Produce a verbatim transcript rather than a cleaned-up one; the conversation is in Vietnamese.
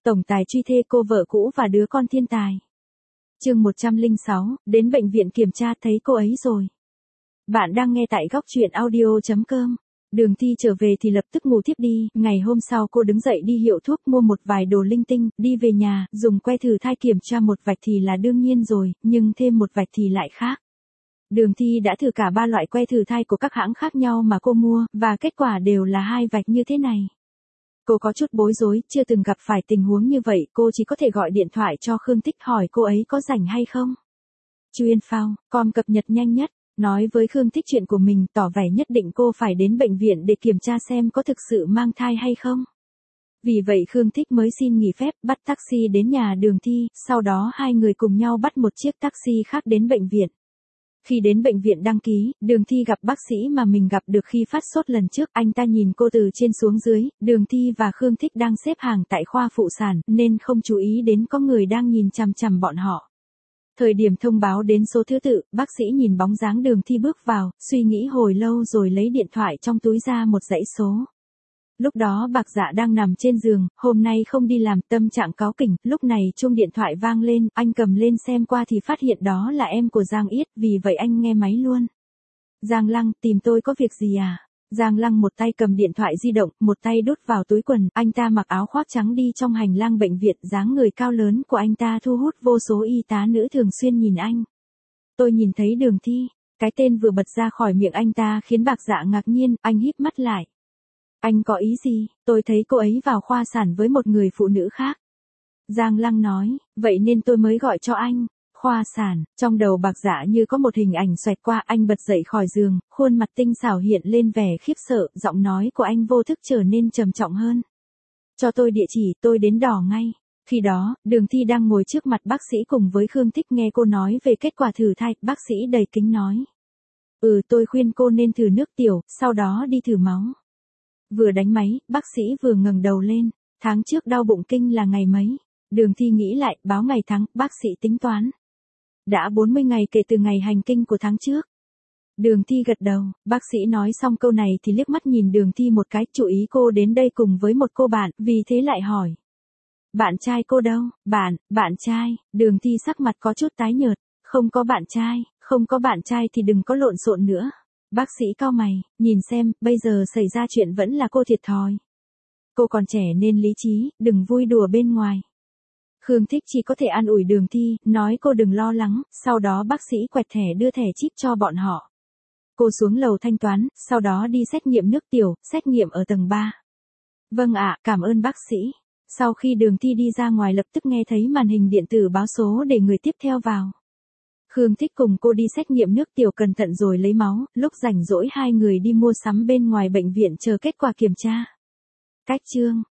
Tổng tài truy thê cô vợ cũ và đứa con thiên tài. Chương một trăm lẻ sáu, đến bệnh viện kiểm tra thấy cô ấy rồi. Bạn đang nghe tại góc truyện audio chấm com. Đường Thi trở về thì lập tức ngủ thiếp đi, ngày hôm sau cô đứng dậy đi hiệu thuốc mua một vài đồ linh tinh, đi về nhà, dùng que thử thai kiểm tra một vạch thì là đương nhiên rồi, nhưng thêm một vạch thì lại khác. Đường Thi đã thử cả ba loại que thử thai của các hãng khác nhau mà cô mua, và kết quả đều là hai vạch như thế này. Cô có chút bối rối, chưa từng gặp phải tình huống như vậy, cô chỉ có thể gọi điện thoại cho Khương Tích hỏi cô ấy có rảnh hay không. Chuyên phao, com cập nhật nhanh nhất, nói với Khương Tích chuyện của mình, tỏ vẻ nhất định cô phải đến bệnh viện để kiểm tra xem có thực sự mang thai hay không. Vì vậy Khương Tích mới xin nghỉ phép, bắt taxi đến nhà Đường Thi, sau đó hai người cùng nhau bắt một chiếc taxi khác đến bệnh viện. Khi đến bệnh viện đăng ký, Đường Thi gặp bác sĩ mà mình gặp được khi phát sốt lần trước, anh ta nhìn cô từ trên xuống dưới, Đường Thi và Khương Tích đang xếp hàng tại khoa phụ sản, nên không chú ý đến có người đang nhìn chằm chằm bọn họ. Thời điểm thông báo đến số thứ tự, bác sĩ nhìn bóng dáng Đường Thi bước vào, suy nghĩ hồi lâu rồi lấy điện thoại trong túi ra một dãy số. Lúc đó Bạc Dạ đang nằm trên giường, hôm nay không đi làm, tâm trạng cáu kỉnh, lúc này chuông điện thoại vang lên, anh cầm lên xem qua thì phát hiện đó là em của Giang Yết, vì vậy anh nghe máy luôn. Giang Lăng, tìm tôi có việc gì à? Giang Lăng một tay cầm điện thoại di động, một tay đút vào túi quần, anh ta mặc áo khoác trắng đi trong hành lang bệnh viện, dáng người cao lớn của anh ta thu hút vô số y tá nữ thường xuyên nhìn anh. Tôi nhìn thấy Đường Thi, cái tên vừa bật ra khỏi miệng anh ta khiến Bạc Dạ ngạc nhiên, anh híp mắt lại. Anh có ý gì? Tôi thấy cô ấy vào khoa sản với một người phụ nữ khác. Giang Lăng nói, vậy nên tôi mới gọi cho anh. Khoa sản, trong đầu Bạc Dạ như có một hình ảnh xoẹt qua, anh bật dậy khỏi giường, khuôn mặt tinh xảo hiện lên vẻ khiếp sợ, giọng nói của anh vô thức trở nên trầm trọng hơn. Cho tôi địa chỉ, tôi đến đò ngay. Khi đó, Đường Thi đang ngồi trước mặt bác sĩ cùng với Khương Tích, nghe cô nói về kết quả thử thai, bác sĩ đầy kính nói. Ừ, tôi khuyên cô nên thử nước tiểu, sau đó đi thử máu. Vừa đánh máy, bác sĩ vừa ngẩng đầu lên, tháng trước đau bụng kinh là ngày mấy? Đường Thi nghĩ lại, báo ngày tháng, bác sĩ tính toán. Đã bốn mươi ngày kể từ ngày hành kinh của tháng trước. Đường Thi gật đầu, bác sĩ nói xong câu này thì liếc mắt nhìn Đường Thi một cái, chú ý cô đến đây cùng với một cô bạn, vì thế lại hỏi. Bạn trai cô đâu? Bạn, bạn trai, Đường Thi sắc mặt có chút tái nhợt, không có bạn trai, không có bạn trai thì đừng có lộn xộn nữa. Bác sĩ cau mày, nhìn xem, bây giờ xảy ra chuyện vẫn là cô thiệt thòi. Cô còn trẻ nên lý trí, đừng vui đùa bên ngoài. Khương Tích chỉ có thể an ủi Đường Thi, nói cô đừng lo lắng, sau đó bác sĩ quẹt thẻ đưa thẻ chip cho bọn họ. Cô xuống lầu thanh toán, sau đó đi xét nghiệm nước tiểu, xét nghiệm ở tầng ba. Vâng ạ, cảm ơn bác sĩ. Sau khi Đường Thi đi ra ngoài lập tức nghe thấy màn hình điện tử báo số để người tiếp theo vào. Khương Tích cùng cô đi xét nghiệm nước tiểu cẩn thận rồi lấy máu, lúc rảnh rỗi hai người đi mua sắm bên ngoài bệnh viện chờ kết quả kiểm tra. Cách chương